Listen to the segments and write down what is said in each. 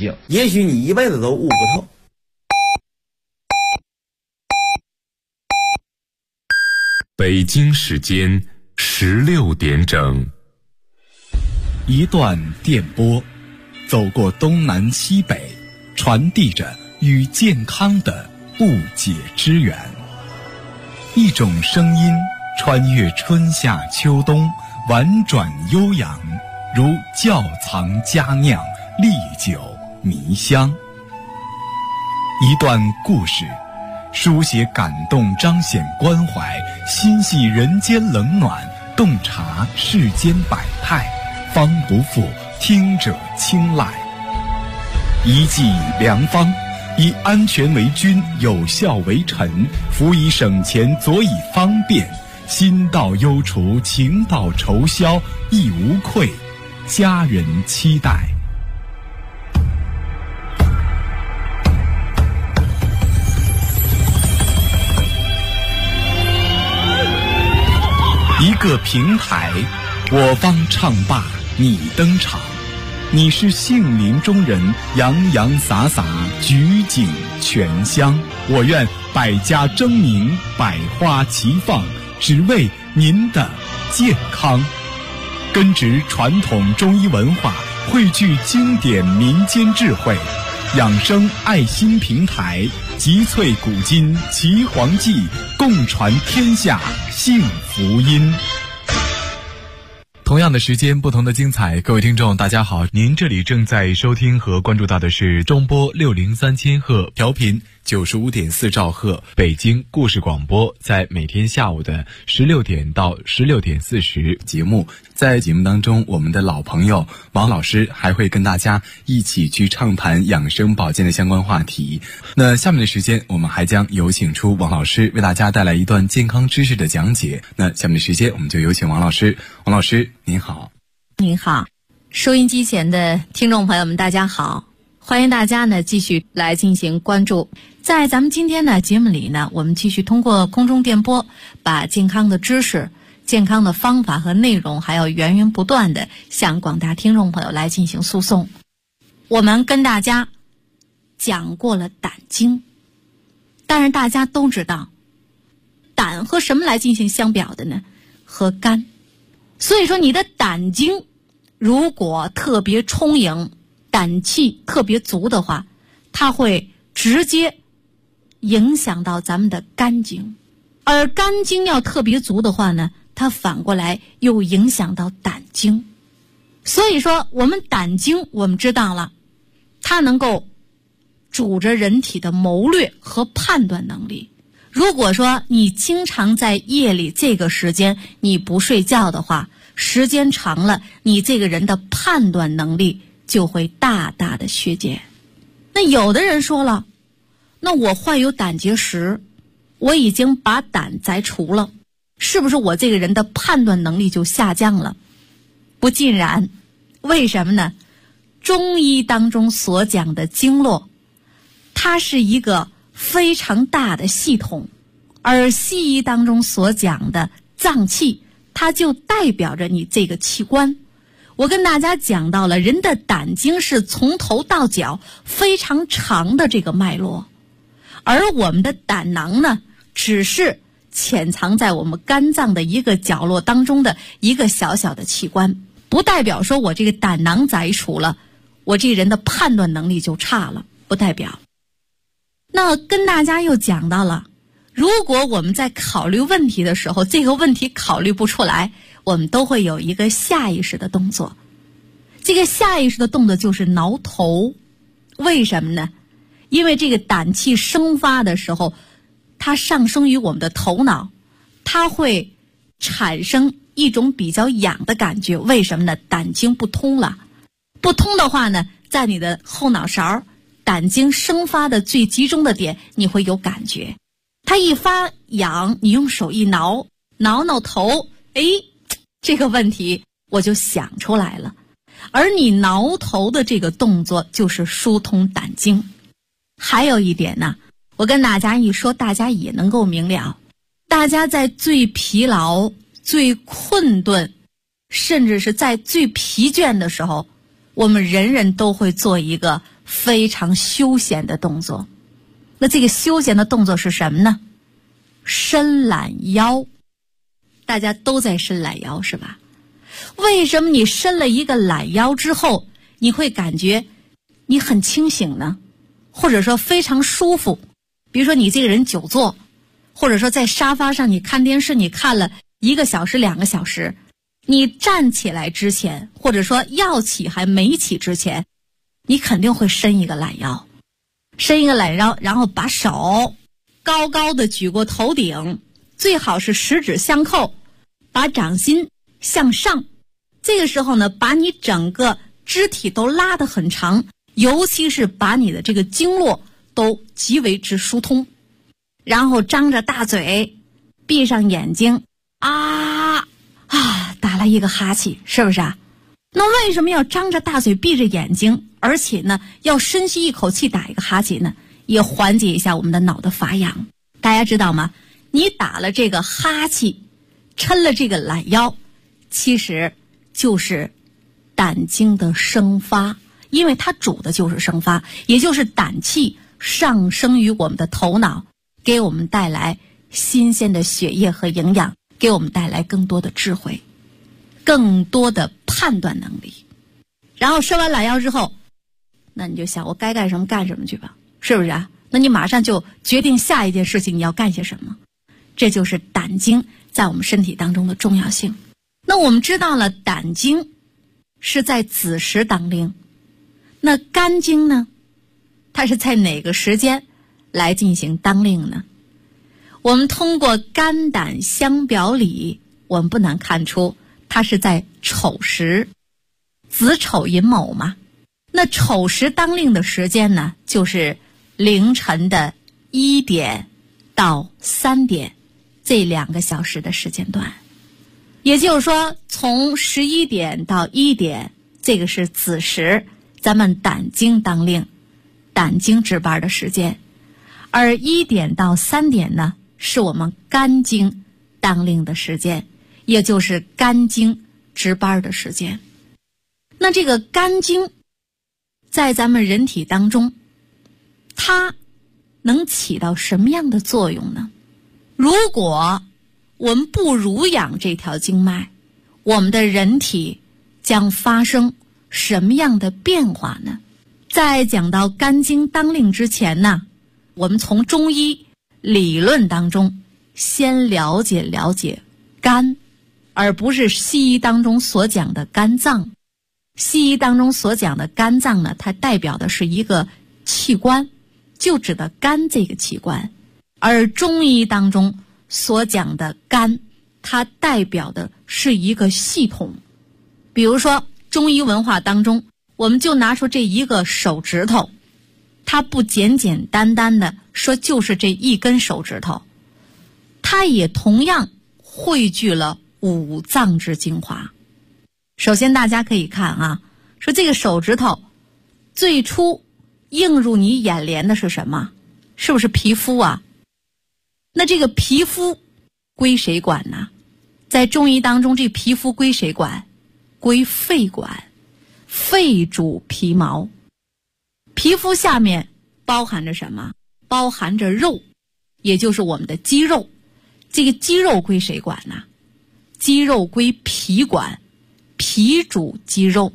性，也许你一辈子都悟不透。 北京时间16点整， 一段电波，走过东南西北，传递着与健康的不解之缘。一种声音穿越春夏秋冬，婉转悠扬，如窖藏佳酿，历久弥香。一段故事，书写感动，彰显关怀，心系人间冷暖，洞察世间百态，方不负听者青睐。一剂良方，以安全为君，有效为臣，辅以省钱，佐以方便，心到忧除，情到愁消，亦无愧，家人期待。一个平台，我方唱罢你登场，你是杏林中人，洋洋洒洒，举景全香。我愿百家争鸣，百花齐放，只为您的健康。根植传统中医文化，汇聚经典民间智慧，养生爱心平台，集萃古今岐黄记，共传天下幸福音。同样的时间，不同的精彩。各位听众大家好，您这里正在收听和关注到的是中波603千赫调频95.4兆赫北京故事广播，在每天下午的16点到16点40节目。在节目当中，我们的老朋友王老师还会跟大家一起去畅谈养生保健的相关话题。那下面的时间，我们还将有请出王老师为大家带来一段健康知识的讲解。那下面的时间，我们就有请王老师。王老师您好。 您好，收音机前的听众朋友们大家好，欢迎大家呢继续来进行关注。在咱们今天的节目里呢，我们继续通过空中电波，把健康的知识、健康的方法和内容，还有源源不断的向广大听众朋友来进行输送。我们跟大家讲过了胆经，当然大家都知道，胆和什么来进行相表的呢？和肝。所以说你的胆经如果特别充盈，胆气特别足的话，它会直接影响到咱们的肝经，而肝经要特别足的话呢，它反过来又影响到胆经。所以说我们胆经我们知道了，它能够主着人体的谋略和判断能力。如果说你经常在夜里这个时间你不睡觉的话，时间长了，你这个人的判断能力就会大大的削减。那有的人说了，那我患有胆结石，我已经把胆摘除了，是不是我这个人的判断能力就下降了？不尽然。为什么呢？中医当中所讲的经络，它是一个非常大的系统，而西医当中所讲的脏器，它就代表着你这个器官。我跟大家讲到了，人的胆经是从头到脚非常长的这个脉络，而我们的胆囊呢，只是潜藏在我们肝脏的一个角落当中的一个小小的器官，不代表说我这个胆囊摘除了，我这个人的判断能力就差了，不代表。那跟大家又讲到了，如果我们在考虑问题的时候，这个问题考虑不出来，我们都会有一个下意识的动作。这个下意识的动作就是挠头。为什么呢？因为这个胆气生发的时候，它上升于我们的头脑，它会产生一种比较痒的感觉。为什么呢？胆经不通了。不通的话呢，在你的后脑勺，胆经生发的最集中的点，你会有感觉。它一发痒，你用手一挠，挠挠头，这个问题我就想出来了。而你挠头的这个动作就是疏通胆经。还有一点呢，我跟大家一说，大家也能够明了。大家在最疲劳、最困顿，甚至是在最疲倦的时候，我们人人都会做一个非常休闲的动作。那这个休闲的动作是什么呢？伸懒腰。大家都在伸懒腰是吧？为什么你伸了一个懒腰之后，你会感觉你很清醒呢？或者说非常舒服？比如说你这个人久坐，或者说在沙发上你看电视，你看了1个小时2个小时，你站起来之前，或者说要起还没起之前，你肯定会伸一个懒腰，伸一个懒腰，然后把手高高的举过头顶，最好是十指相扣，把掌心向上。这个时候呢，把你整个肢体都拉得很长，尤其是把你的这个经络都极为之疏通。然后张着大嘴，闭上眼睛，打了一个哈气，是不是啊？那为什么要张着大嘴闭着眼睛，而且呢要深吸一口气打一个哈气呢？也缓解一下我们的脑的发痒。大家知道吗？你打了这个哈气，抻了这个懒腰，其实就是胆经的生发，因为它主的就是生发，也就是胆气上升于我们的头脑，给我们带来新鲜的血液和营养，给我们带来更多的智慧，更多的判断能力。然后伸完懒腰之后，那你就想我该干什么干什么去吧，是不是啊？那你马上就决定下一件事情你要干些什么。这就是胆经在我们身体当中的重要性。那我们知道了胆经是在子时当令，那肝经呢，它是在哪个时间来进行当令呢？我们通过肝胆相表里，我们不难看出它是在丑时，子丑寅卯嘛。那丑时当令的时间呢，就是凌晨的1点到3点这2个小时的时间段。也就是说，从11点到1点，这个是子时，咱们胆经当令，胆经值班的时间。而1点到3点呢，是我们肝经当令的时间，也就是肝经值班的时间。那这个肝经在咱们人体当中，它能起到什么样的作用呢？如果我们不濡养这条经脉，我们的人体将发生什么样的变化呢？在讲到肝经当令之前呢，我们从中医理论当中先了解肝，而不是西医当中所讲的肝脏。西医当中所讲的肝脏呢，它代表的是一个器官，就指的肝这个器官。而中医当中所讲的肝，它代表的是一个系统。比如说中医文化当中，我们就拿出这一个手指头，它不简简单单的说就是这一根手指头，它也同样汇聚了5脏之精华。首先大家可以看啊，说这个手指头最初映入你眼帘的是什么？是不是皮肤啊？那这个皮肤归谁管呢？在中医当中，这皮肤归谁管？归肺管。肺主皮毛。皮肤下面包含着什么？包含着肉，也就是我们的肌肉。这个肌肉归谁管呢？肌肉归脾管，脾主肌肉。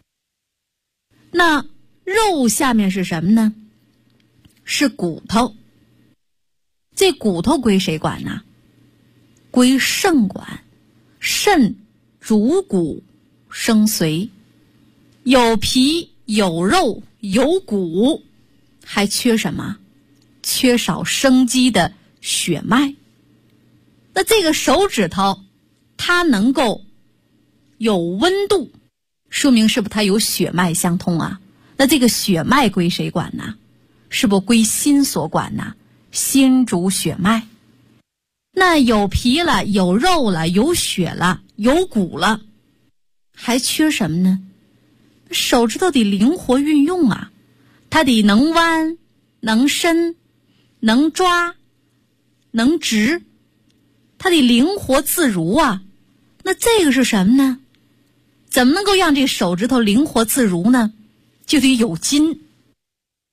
那肉下面是什么呢？是骨头。这骨头归谁管呢？归肾管。肾主骨生髓，有皮有肉有骨，还缺什么？缺少生机的血脉。那这个手指头它能够有温度，说明是不是它有血脉相通啊？那这个血脉归谁管呢？是不是归心所管呢？心主血脉。那有皮了有肉了有血了有骨了，还缺什么呢？手指头得灵活运用啊，它得能弯能伸能抓能直，它得灵活自如啊。那这个是什么呢？怎么能够让这手指头灵活自如呢？就得有筋。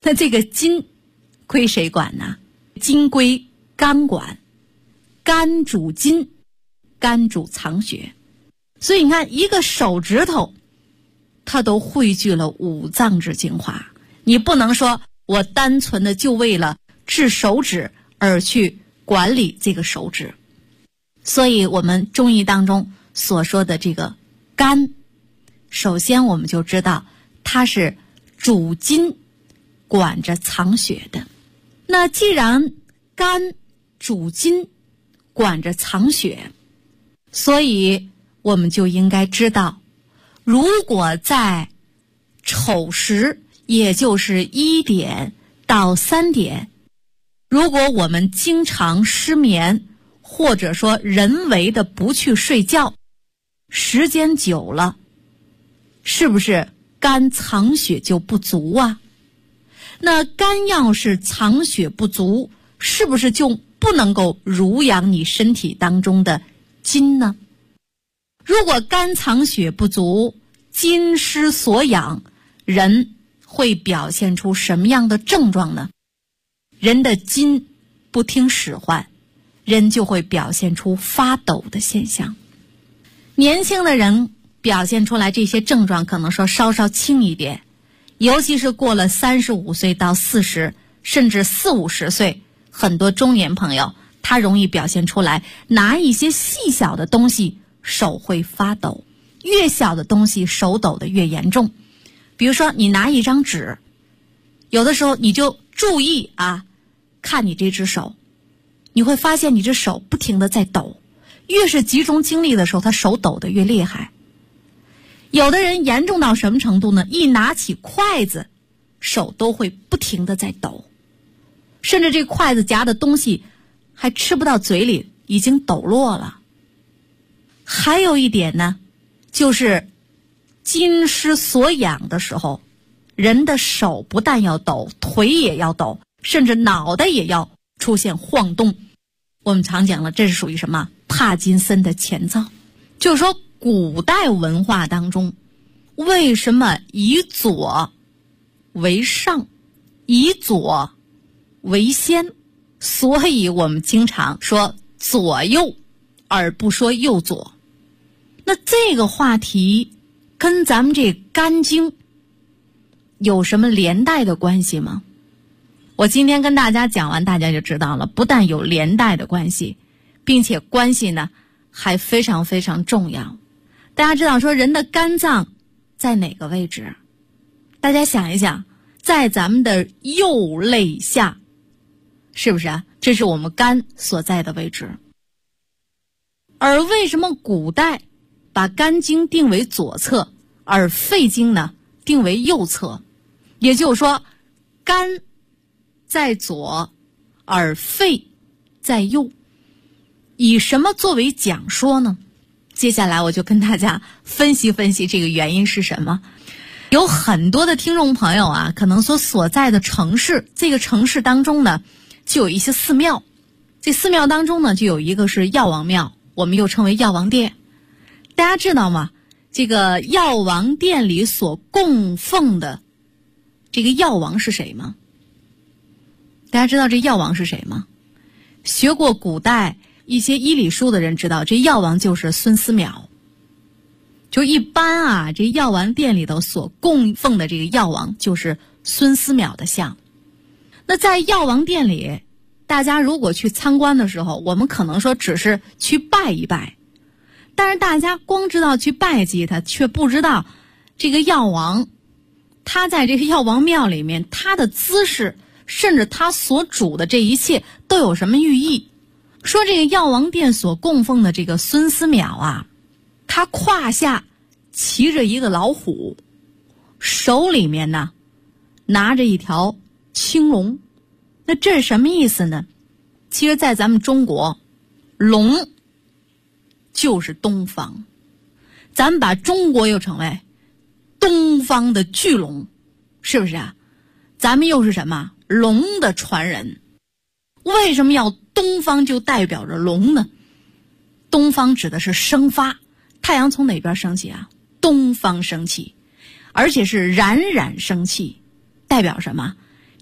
那这个筋归谁管呢？筋归肝管，肝主筋，肝主藏血。所以你看，一个手指头它都汇聚了五脏之精华，你不能说我单纯的就为了治手指而去管理这个手指。所以我们中医当中所说的这个肝，首先我们就知道它是主筋，管着藏血的。那既然肝主筋，管着藏血，所以我们就应该知道，如果在丑时，也就是1点到3点，如果我们经常失眠，或者说人为的不去睡觉，时间久了，是不是肝藏血就不足啊？那肝要是藏血不足，是不是就不能够濡养你身体当中的筋呢？如果肝藏血不足，筋失所养，人会表现出什么样的症状呢？人的筋不听使唤，人就会表现出发抖的现象。年轻的人表现出来这些症状可能说稍稍轻一点，尤其是过了35岁到40，甚至40-50岁，很多中年朋友他容易表现出来，拿一些细小的东西手会发抖，越小的东西手抖的越严重。比如说你拿一张纸，有的时候你就注意啊，看你这只手，你会发现你这手不停地在抖，越是集中精力的时候，他手抖得越厉害。有的人严重到什么程度呢？一拿起筷子，手都会不停地在抖，甚至这筷子夹的东西还吃不到嘴里，已经抖落了。还有一点呢，就是筋失所养的时候，人的手不但要抖，腿也要抖，甚至脑袋也要出现晃动。我们常讲了，这是属于什么？帕金森的前兆。就是说古代文化当中，为什么以左为上，以左为先？所以我们经常说左右，而不说右左。那这个话题跟咱们这肝经有什么连带的关系吗？我今天跟大家讲完，大家就知道了，不但有连带的关系，并且关系呢还非常非常重要。大家知道说人的肝脏在哪个位置？大家想一想，在咱们的右肋下，是不是啊？这是我们肝所在的位置。而为什么古代把肝经定为左侧，而肺经呢定为右侧？也就是说，肝在左，而肺在右。以什么作为讲说呢？接下来我就跟大家分析分析这个原因是什么。有很多的听众朋友啊，可能所在的城市，这个城市当中呢就有一些寺庙，这寺庙当中呢就有一个是药王庙，我们又称为药王殿。大家知道吗？这个药王殿里所供奉的这个药王是谁吗？大家知道这药王是谁吗？学过古代一些医理书的人知道，这药王就是孙思邈。就一般啊，这药王殿里头所供奉的这个药王就是孙思邈的像。那在药王殿里，大家如果去参观的时候，我们可能说只是去拜一拜，但是大家光知道去拜祭他，却不知道这个药王他在这个药王庙里面，他的姿势甚至他所主的这一切都有什么寓意。说这个药王殿所供奉的这个孙思邈啊，他胯下骑着一个老虎，手里面呢拿着一条青龙。那这是什么意思呢？其实在咱们中国，龙就是东方，咱们把中国又称为东方的巨龙，是不是啊？咱们又是什么？龙的传人。为什么要东方就代表着龙呢？东方指的是生发，太阳从哪边升起啊？东方升起，而且是冉冉升起，代表什么？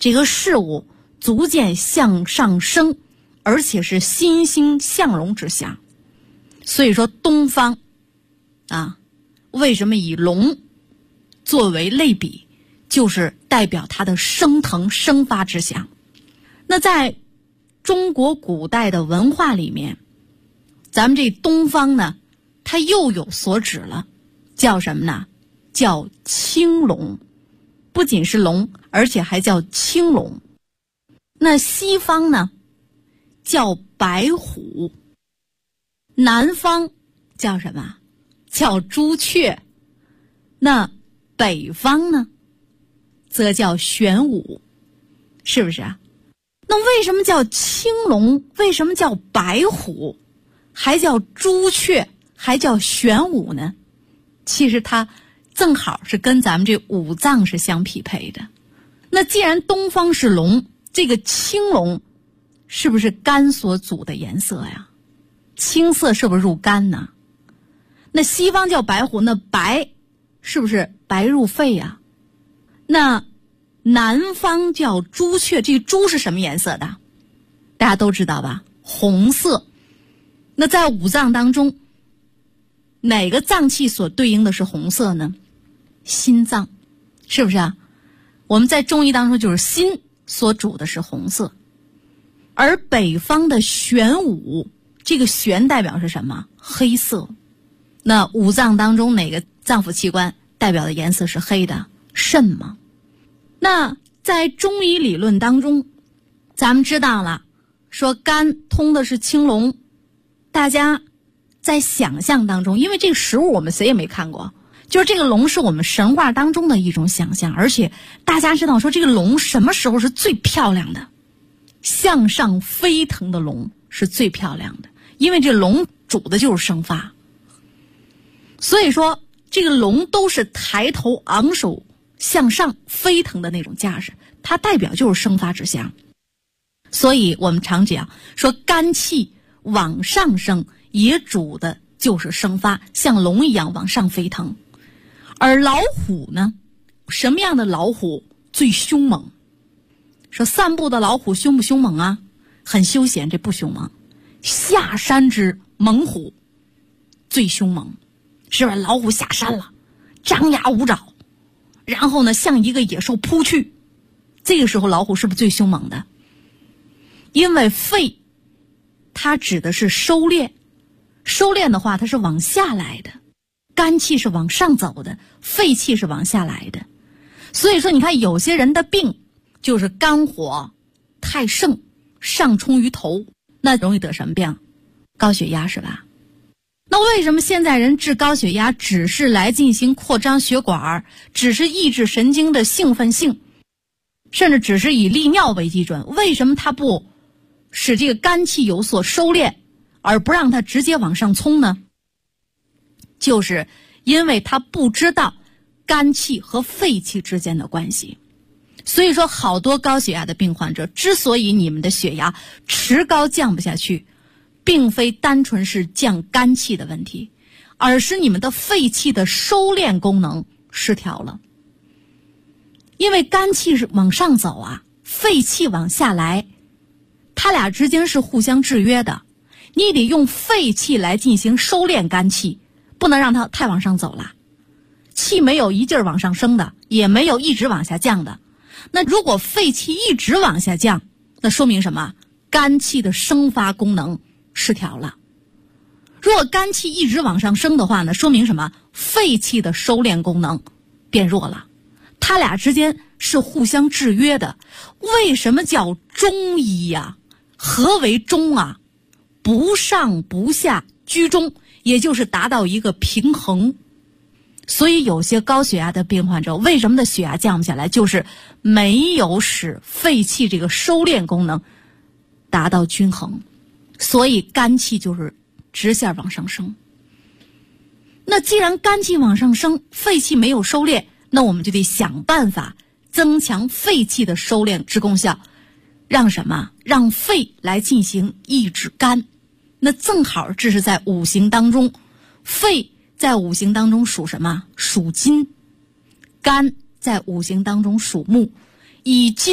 这个事物逐渐向上升，而且是欣欣向荣之象。所以说东方为什么以龙作为类比，就是代表它的升腾生发之象。那在中国古代的文化里面，咱们这东方呢，它又有所指了，叫什么呢？叫青龙，不仅是龙，而且还叫青龙。那西方呢，叫白虎，南方叫什么？叫朱雀。那北方呢，则叫玄武，是不是啊？那为什么叫青龙？为什么叫白虎？还叫朱雀？还叫玄武呢？其实它正好是跟咱们这五脏是相匹配的。那既然东方是龙，这个青龙是不是肝所主的颜色呀？青色是不是入肝呢？那西方叫白虎，那白是不是白入肺呀？那南方叫朱雀，这个朱是什么颜色的？大家都知道吧？红色。那在五脏当中，哪个脏器所对应的是红色呢？心脏，是不是啊？我们在中医当中就是心所主的是红色。而北方的玄武，这个玄代表是什么？黑色。那五脏当中哪个脏腑器官代表的颜色是黑的？肾嘛。那在中医理论当中，咱们知道了，说肝通的是青龙，大家在想象当中，因为这个实物我们谁也没看过，就是这个龙是我们神话当中的一种想象，而且大家知道说这个龙什么时候是最漂亮的？向上飞腾的龙是最漂亮的，因为这龙主的就是生发。所以说这个龙都是抬头昂首向上飞腾的那种架势，它代表就是生发之象。所以我们常讲说肝气往上升，也主的就是生发，像龙一样往上飞腾。而老虎呢，什么样的老虎最凶猛？说散步的老虎凶不凶猛啊？很休闲，这不凶猛。下山之猛虎最凶猛，是吧？老虎下山了，张牙舞爪，然后呢向一个野兽扑去，这个时候老虎是不是最凶猛的？因为肺它指的是收敛，收敛的话它是往下来的，肝气是往上走的，肺气是往下来的。所以说你看有些人的病就是肝火太盛，上冲于头，那容易得什么病？高血压，是吧？那为什么现在人治高血压只是来进行扩张血管，只是抑制神经的兴奋性，甚至只是以利尿为基准？为什么他不使这个肝气有所收敛，而不让它直接往上冲呢？就是因为他不知道肝气和肺气之间的关系。所以说好多高血压的病患者之所以你们的血压迟高降不下去，并非单纯是降肝气的问题，而是你们的肺气的收敛功能失调了。因为肝气是往上走啊，肺气往下来，它俩之间是互相制约的。你得用肺气来进行收敛肝气，不能让它太往上走了。气没有一劲儿往上升的，也没有一直往下降的。那如果肺气一直往下降，那说明什么？肝气的生发功能失调了。如果肝气一直往上升的话呢，说明什么？肺气的收敛功能变弱了。它俩之间是互相制约的。为什么叫中医呀？何为中啊？不上不下，居中，也就是达到一个平衡。所以有些高血压的病患者，为什么的血压降不下来？就是没有使肺气这个收敛功能达到均衡，所以肝气就是直线往上升。那既然肝气往上升，肺气没有收敛，那我们就得想办法增强肺气的收敛之功效，让什么？让肺来进行抑制肝。那正好这是在五行当中，肺在五行当中属什么？属金。肝在五行当中属木，以金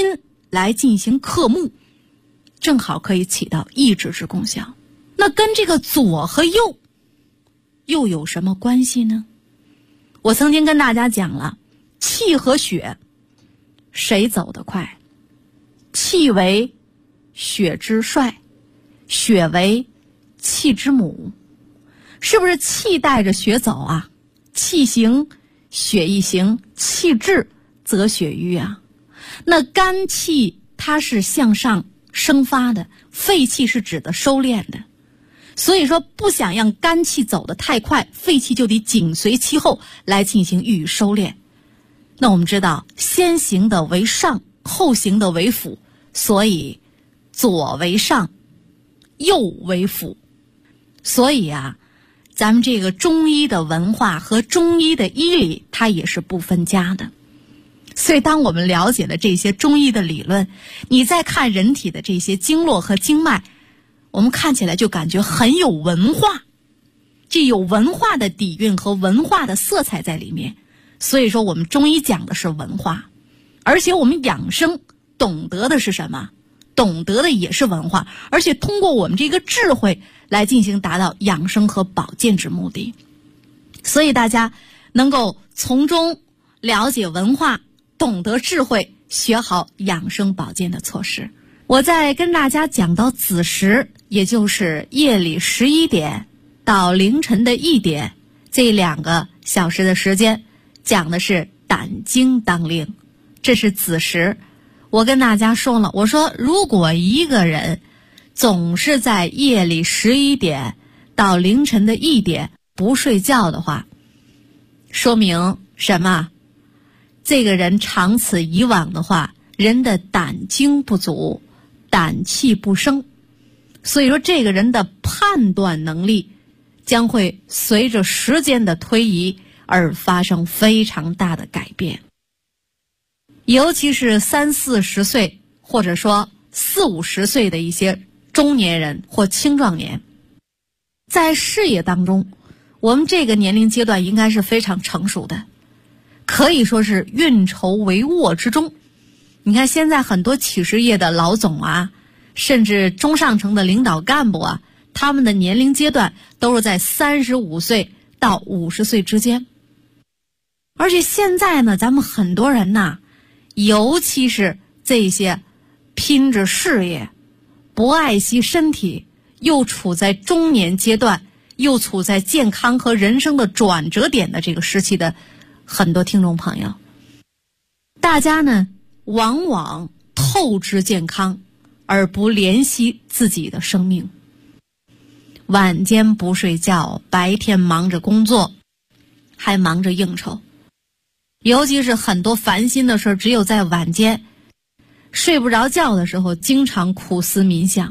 来进行克木，正好可以起到抑制之功效。那跟这个左和右又有什么关系呢？我曾经跟大家讲了，气和血谁走得快？气为血之帅，血为气之母。是不是气带着血走啊？气行血亦行，气滞则血瘀啊。那肝气它是向上生发的，肺气是指的收敛的。所以说不想让肝气走得太快，肺气就得紧随其后来进行予以收敛。那我们知道先行的为上，后行的为辅，所以左为上，右为辅。所以啊，咱们这个中医的文化和中医的医理它也是不分家的。所以当我们了解了这些中医的理论，你再看人体的这些经络和经脉，我们看起来就感觉很有文化，这有文化的底蕴和文化的色彩在里面。所以说我们中医讲的是文化，而且我们养生懂得的是什么？懂得的也是文化，而且通过我们这个智慧来进行达到养生和保健之目的。所以大家能够从中了解文化，懂得智慧，学好养生保健的措施。我在跟大家讲到子时，也就是夜里11点到凌晨的1点，这2个小时的时间，讲的是胆经当令，这是子时。我跟大家说了，我说如果一个人总是在夜里11点到凌晨的1点不睡觉的话，说明什么？这个人长此以往的话，人的胆经不足，胆气不生，所以说这个人的判断能力将会随着时间的推移而发生非常大的改变。尤其是30、40岁或者说40、50岁的一些中年人或青壮年，在事业当中，我们这个年龄阶段应该是非常成熟的，可以说是运筹帷幄之中。你看现在很多企事业的老总啊，甚至中上层的领导干部啊，他们的年龄阶段都是在35岁到50岁之间。而且现在呢，咱们很多人呐，尤其是这些拼着事业不爱惜身体，又处在中年阶段，又处在健康和人生的转折点的这个时期的很多听众朋友，大家呢往往透支健康而不怜惜自己的生命，晚间不睡觉，白天忙着工作，还忙着应酬，尤其是很多烦心的事只有在晚间睡不着觉的时候经常苦思冥想。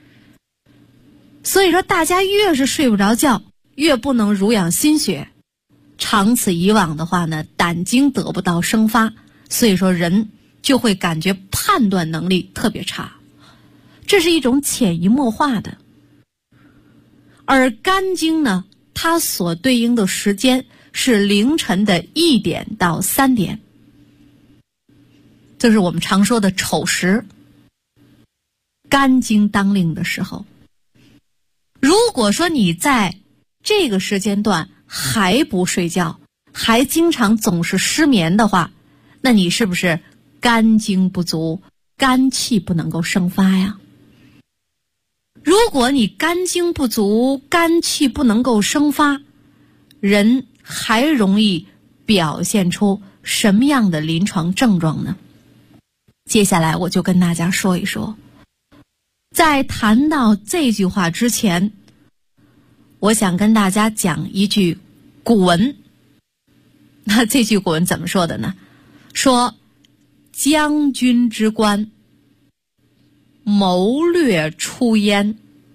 所以说大家越是睡不着觉，越不能濡养心血，长此以往的话呢，胆经得不到生发，所以说人就会感觉判断能力特别差，这是一种潜移默化的。而肝经呢，它所对应的时间是凌晨的1点到3点，这是我们常说的丑时，肝经当令的时候。如果说你在这个时间段还不睡觉，还经常总是失眠的话，那你是不是肝经不足，肝气不能够生发呀？如果你肝经不足，肝气不能够生发，人还容易表现出什么样的临床症状呢？接下来我就跟大家说一说。在谈到这句话之前，我想跟大家讲一句古文。那这句古文怎么说的呢？说将军之官，谋略出焉。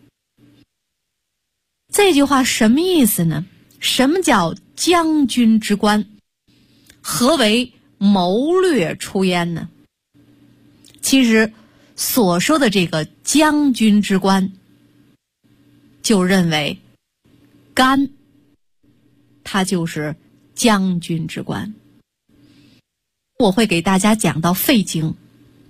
这句话什么意思呢？什么叫将军之官？何为谋略出焉呢？其实所说的这个将军之官，就认为肝它就是将军之官。我会给大家讲到肺经，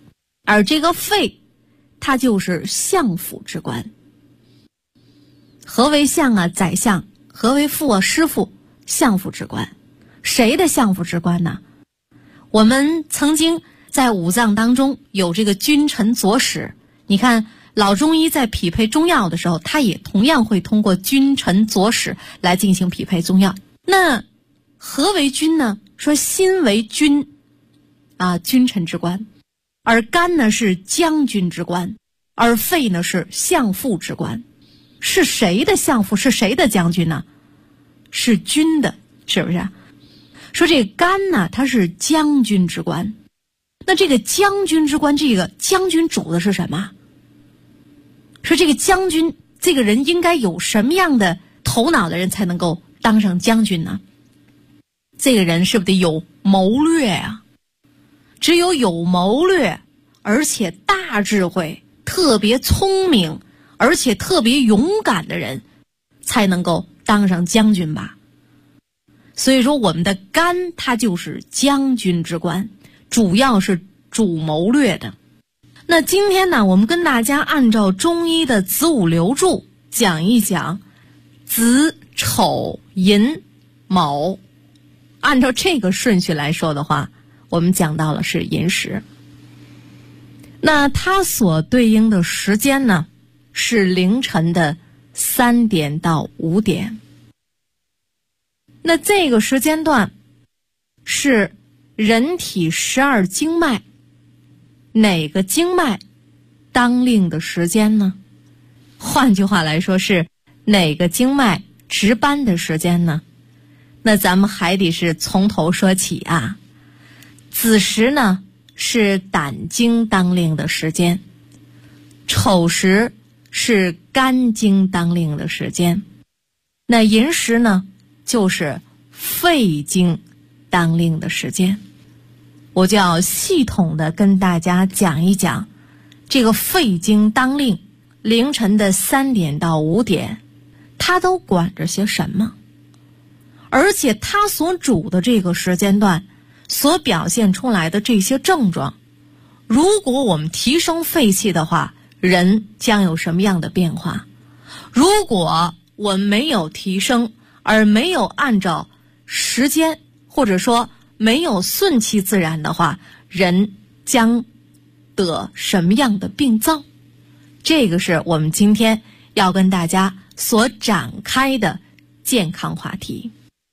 而这个肺它就是相府之官。何为相啊？宰相。何为父啊？师傅。相府之官。谁的相府之官呢？我们曾经在五脏当中有这个君臣佐使，你看老中医在匹配中药的时候，他也同样会通过君臣佐使来进行匹配中药。那何为君呢？说心为君啊，君臣之官，而肝呢是将军之官，而肺呢是相父之官。是谁的相父？是谁的将军呢？是君的，是不是？说这个肝呢，它是将军之官。那这个将军之官，这个将军主的是什么？说这个将军，这个人应该有什么样的头脑的人才能够当上将军呢？这个人是不是得有谋略啊？只有有谋略，而且大智慧，特别聪明，而且特别勇敢的人，才能够当上将军吧。所以说我们的肝它就是将军之官，主要是主谋略的。那今天呢，我们跟大家按照中医的子午流注讲一讲子丑寅卯，按照这个顺序来说的话，我们讲到了是寅时。那它所对应的时间呢，是凌晨的3点到5点。那这个时间段是人体12经脉哪个经脉当令的时间呢？换句话来说，是哪个经脉值班的时间呢？那咱们还得是从头说起啊。子时呢是胆经当令的时间，丑时是肝经当令的时间，那寅时呢就是肺经当令的时间。我就要系统的跟大家讲一讲这个肺经当令凌晨的3点到5点，它都管着些什么，而且它所主的这个时间段所表现出来的这些症状，如果我们提升肺气的话，人将有什么样的变化？如果我们没有提升，而没有按照时间，或者说没有顺其自然的话，人将得什么样的病灶？这个是我们今天要跟大家所展开的健康话题。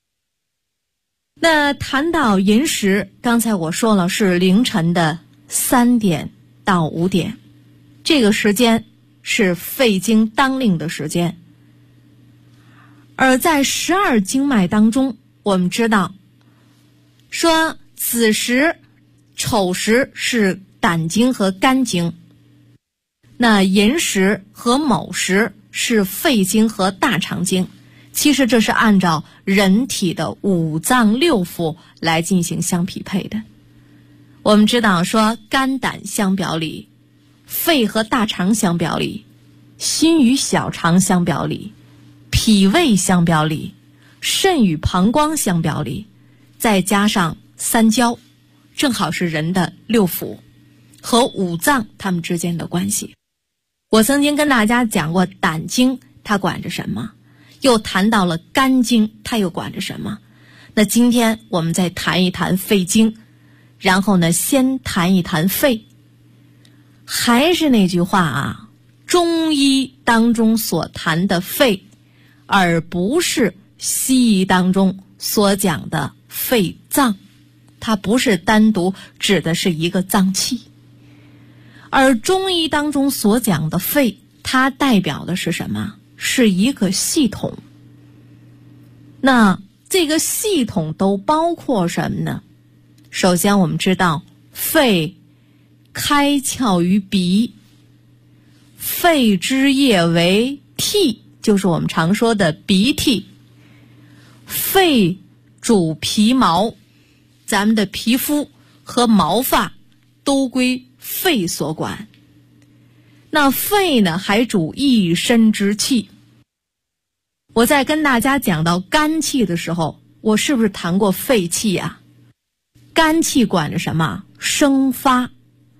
那谈到寅时，刚才我说了是凌晨的3点到5点，这个时间是肺经当令的时间。而在12经脉当中，我们知道说子时丑时是胆经和肝经，那寅时和卯时是肺经和大肠经。其实这是按照人体的五脏六腑来进行相匹配的。我们知道说肝胆相表里，肺和大肠相表里，心与小肠相表里，脾胃相表里，肾与膀胱相表里，再加上三焦，正好是人的六腑和五脏它们之间的关系。我曾经跟大家讲过胆经它管着什么，又谈到了肝经它又管着什么。那今天我们再谈一谈肺经，然后呢先谈一谈肺。还是那句话啊，中医当中所谈的肺，而不是西医当中所讲的肺脏，它不是单独指的是一个脏器。而中医当中所讲的肺，它代表的是什么？是一个系统。那这个系统都包括什么呢？首先我们知道肺开窍于鼻，肺之液为涕，就是我们常说的鼻涕。肺主皮毛，咱们的皮肤和毛发都归肺所管。那肺呢还主一身之气。我在跟大家讲到肝气的时候，我是不是谈过肺气啊？肝气管着什么？生发。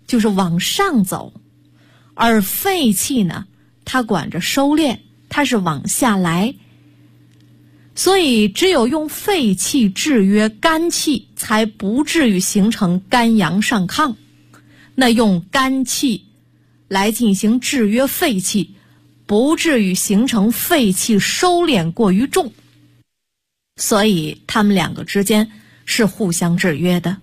就是往上走，而肺气呢，它管着收敛，它是往下来。所以只有用肺气制约肝气，才不至于形成肝阳上亢。那用肝气来进行制约肺气，不至于形成肺气收敛过于重。所以它们两个之间是互相制约的。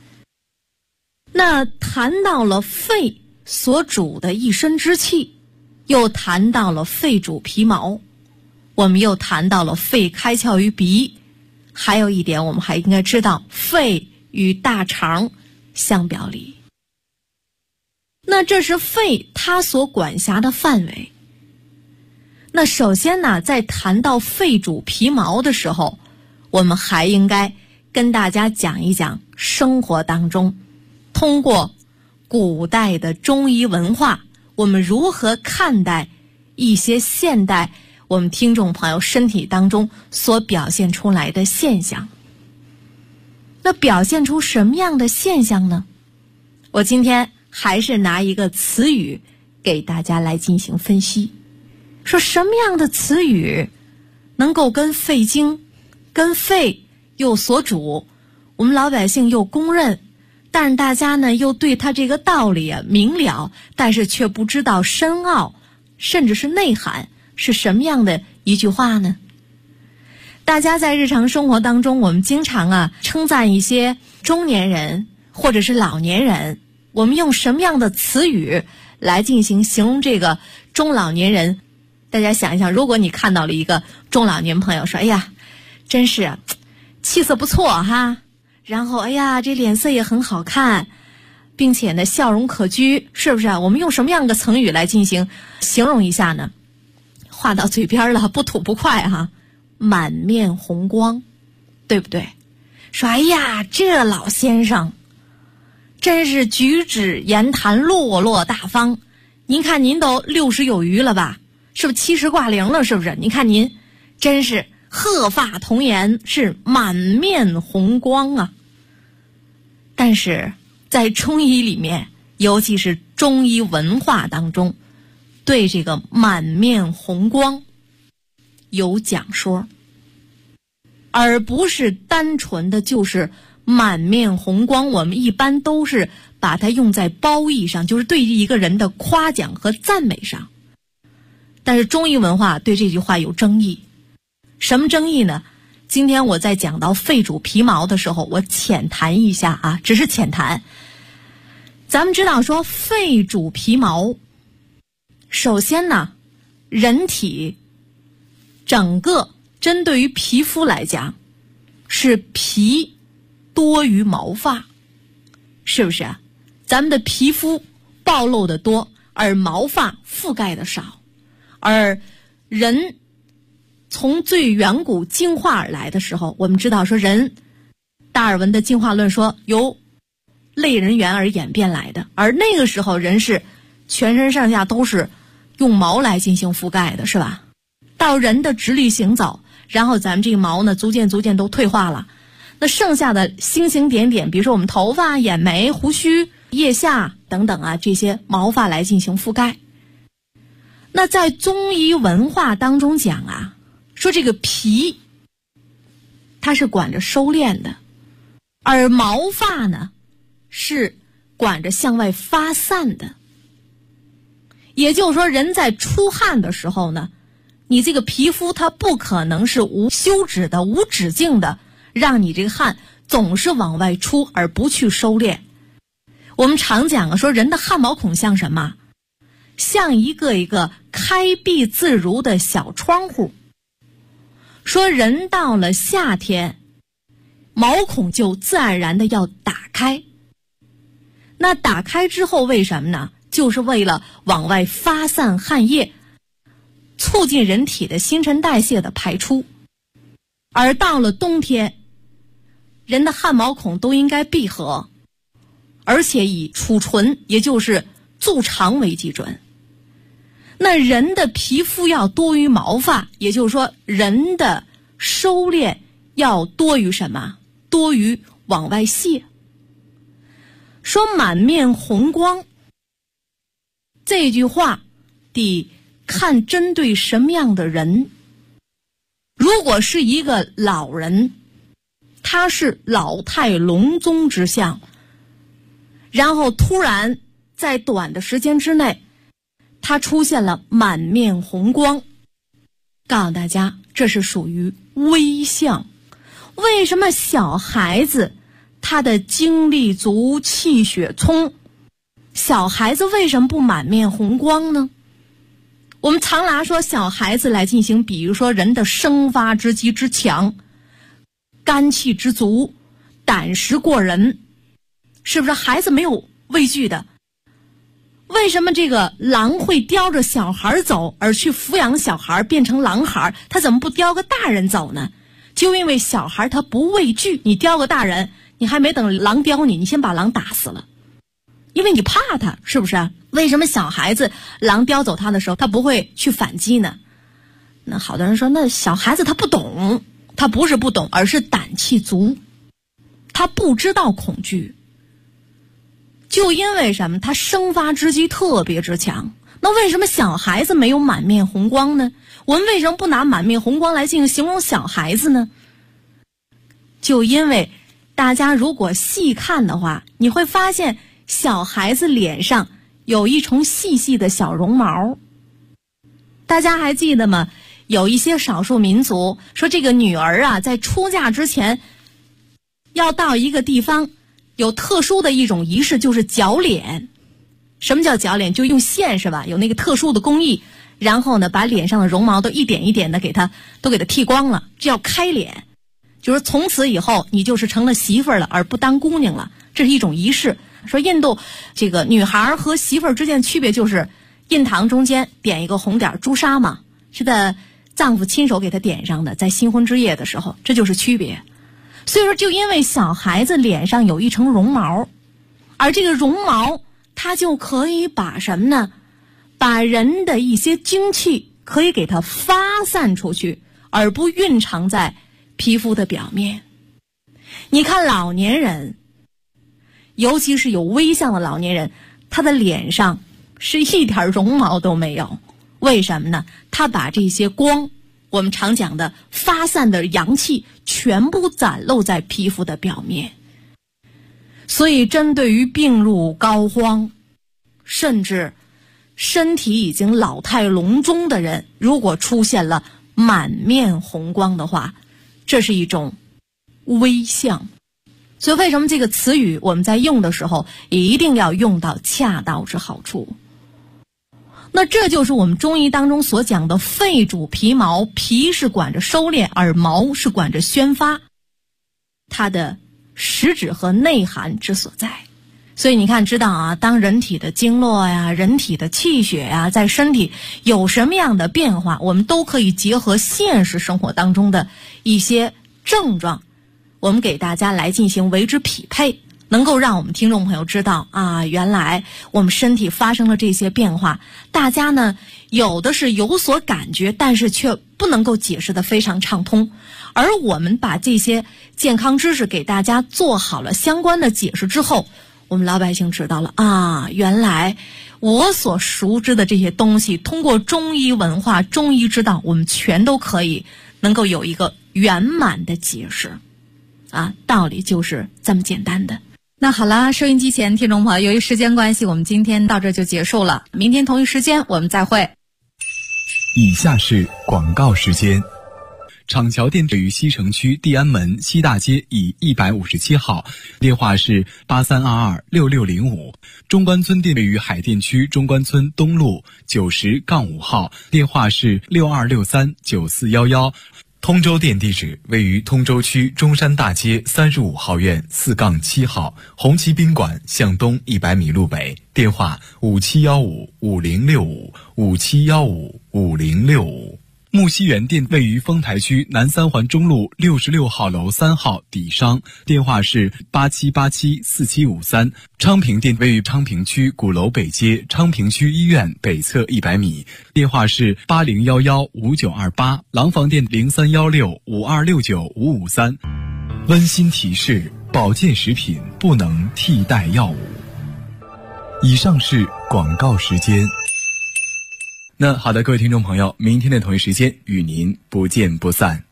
那谈到了肺所主的一身之气，又谈到了肺主皮毛，我们又谈到了肺开窍于鼻，还有一点我们还应该知道，肺与大肠相表里。那这是肺它所管辖的范围。那首先呢，在谈到肺主皮毛的时候，我们还应该跟大家讲一讲生活当中通过古代的中医文化，我们如何看待一些现代我们听众朋友身体当中所表现出来的现象。那表现出什么样的现象呢？我今天还是拿一个词语给大家来进行分析，说什么样的词语能够跟肺经、跟肺又所主，我们老百姓又公认，但是大家呢又对他这个道理明了，但是却不知道深奥，甚至是内涵是什么样的一句话呢？大家在日常生活当中，我们经常称赞一些中年人或者是老年人，我们用什么样的词语来进行形容这个中老年人？大家想一想，如果你看到了一个中老年朋友说，哎呀，真是气色不错哈，然后哎呀，这脸色也很好看，并且呢笑容可掬，是不是？我们用什么样的成语来进行形容一下呢？话到嘴边了，不吐不快哈，满面红光，对不对？说哎呀，这老先生真是举止言谈落落大方，您看您都60有余了吧，是不是70挂零了，是不是？您看您真是鹤发童颜，是满面红光啊。但是在中医里面，尤其是中医文化当中，对这个满面红光有讲说，而不是单纯的就是满面红光。我们一般都是把它用在褒义上，就是对一个人的夸奖和赞美上。但是中医文化对这句话有争议。什么争议呢？今天我在讲到肺主皮毛的时候，我浅谈一下啊，只是浅谈。咱们知道说肺主皮毛，首先呢，人体整个针对于皮肤来讲，是皮多于毛发，是不是啊？咱们的皮肤暴露的多，而毛发覆盖的少。而人从最远古进化而来的时候，我们知道说人，达尔文的进化论说由类人猿而演变来的，而那个时候人是全身上下都是用毛来进行覆盖的，是吧？到人的直立行走，然后咱们这个毛呢逐渐都退化了，那剩下的星星点点，比如说我们头发、眼眉、胡须、腋下等等啊，这些毛发来进行覆盖。那在中医文化当中讲啊，说这个皮它是管着收敛的，而毛发呢是管着向外发散的。也就是说，人在出汗的时候呢，你这个皮肤它不可能是无休止的、无止境的，让你这个汗总是往外出而不去收敛。我们常讲啊，说人的汗毛孔像什么？像一个一个开闭自如的小窗户。说人到了夏天，毛孔就自然而然的要打开。那打开之后为什么呢？就是为了往外发散汗液，促进人体的新陈代谢的排出。而到了冬天，人的汗毛孔都应该闭合，而且以储存，也就是贮藏为基准。那人的皮肤要多于毛发，也就是说人的收敛要多于什么？多于往外泄。 说满面红光，这句话得看针对什么样的人。如果是一个老人，他是老态龙钟之相，然后突然在短的时间之内他出现了满面红光，告诉大家这是属于危相。为什么小孩子他的精力足，气血充，小孩子为什么不满面红光呢？我们常拿说小孩子来进行，比如说人的生发之机之强，肝气之足，胆识过人，是不是孩子没有畏惧的？为什么这个狼会叼着小孩走，而去抚养小孩变成狼孩，他怎么不叼个大人走呢？就因为小孩他不畏惧，你叼个大人，你还没等狼叼你，你先把狼打死了，因为你怕他，是不是？为什么小孩子狼叼走他的时候他不会去反击呢？那好多人说，那小孩子他不懂，他不是不懂，而是胆气足，他不知道恐惧。就因为什么？他生发之机特别之强。那为什么小孩子没有满面红光呢？我们为什么不拿满面红光来进行形容小孩子呢？就因为大家如果细看的话，你会发现小孩子脸上有一重细细的小绒毛。大家还记得吗？有一些少数民族说，这个女儿啊，在出嫁之前要到一个地方，有特殊的一种仪式，就是绞脸。什么叫绞脸？就用线，是吧？有那个特殊的工艺，然后呢，把脸上的绒毛都一点一点的给它剃光了，这叫开脸。就是从此以后你就是成了媳妇儿了，而不当姑娘了，这是一种仪式。说印度这个女孩和媳妇儿之间的区别就是印堂中间点一个红点，朱砂嘛，是的，丈夫亲手给她点上的，在新婚之夜的时候，这就是区别。所以说，就因为小孩子脸上有一层绒毛，而这个绒毛它就可以把什么呢？把人的一些精气可以给它发散出去，而不蕴藏在皮肤的表面。你看老年人，尤其是有微相的老年人，他的脸上是一点绒毛都没有。为什么呢？他把这些光，我们常讲的发散的阳气，全部展露在皮肤的表面。所以针对于病入膏肓，甚至身体已经老态龙钟的人，如果出现了满面红光的话，这是一种危相。所以为什么这个词语我们在用的时候一定要用到恰到之好处？那这就是我们中医当中所讲的肺主皮毛，皮是管着收敛，而毛是管着宣发，它的实质和内涵之所在。所以你看，知道啊，当人体的经络呀、人体的气血呀，在身体有什么样的变化，我们都可以结合现实生活当中的一些症状，我们给大家来进行为之匹配，能够让我们听众朋友知道啊，原来我们身体发生了这些变化。大家呢，有的是有所感觉，但是却不能够解释得非常畅通。而我们把这些健康知识给大家做好了相关的解释之后，我们老百姓知道了啊，原来我所熟知的这些东西，通过中医文化、中医之道，我们全都可以能够有一个圆满的解释啊，道理就是这么简单的。那好了，收音机前听众朋友，由于时间关系，我们今天到这就结束了。明天同一时间我们再会。 以下是广告时间。厂桥店位于西城区地安门西大街以157号，电话是83226605。中关村店位于海淀区中关村东路90-5号，电话是62639411。通州店地址位于通州区中山大街35号院4-7号，红旗宾馆向东100米路北，电话57155065，57155065。木樨园店位于丰台区南三环中路66号楼3号底商，电话是87874753。昌平店位于昌平区鼓楼北街昌平区医院北侧100米，电话是80115928。廊坊店031652695553。温馨提示：保健食品不能替代药物。 以上是广告时间。那好的，各位听众朋友，明天的同一时间与您不见不散。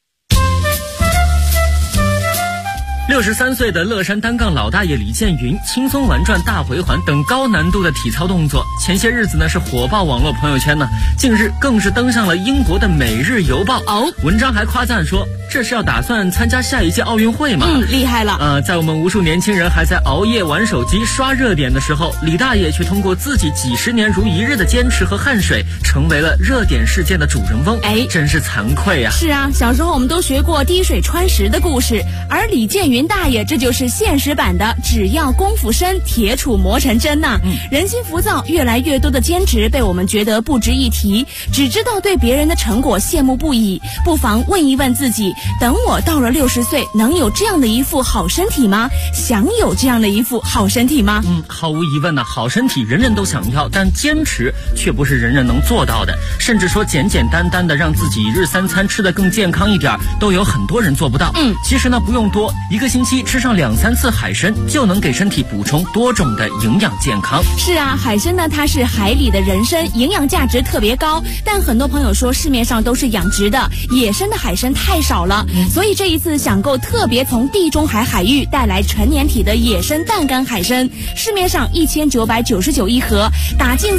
63岁的乐山单杠老大爷李建云轻松玩转大回环等高难度的体操动作，前些日子呢是火爆网络朋友圈呢，近日更是登上了英国的《每日邮报》文章还夸赞说，这是要打算参加下一届奥运会吗？ 厉害了。 在我们无数年轻人还在熬夜玩手机刷热点的时候，李大爷却通过自己几十年如一日的坚持和汗水，成为了热点事件的主人翁。真是惭愧啊。 是啊，小时候我们都学过滴水穿石的故事，而李建云大爷这就是现实版的只要功夫深，铁杵磨成针呐。人心浮躁，越来越多的坚持被我们觉得不值一提，只知道对别人的成果羡慕不已。不妨问一问自己，等我到了60岁，能有这样的一副好身体吗？想有这样的一副好身体吗？ 毫无疑问呢，好身体人人都想要，但坚持却不是人人能做到的。甚至说简简单单的让自己一日3餐吃得更健康一点，都有很多人做不到。其实呢不用多，一个星期吃上2-3次海参，就能给身体补充多种的营养健康。 是啊，海参呢它是海里的人参，营养价值特别高，但很多朋友说市面上都是养殖的，野生的海参太少了。所以这一次想购特别从地中海海域带来纯粘体的野生淡干海参，市面上1999一盒，打进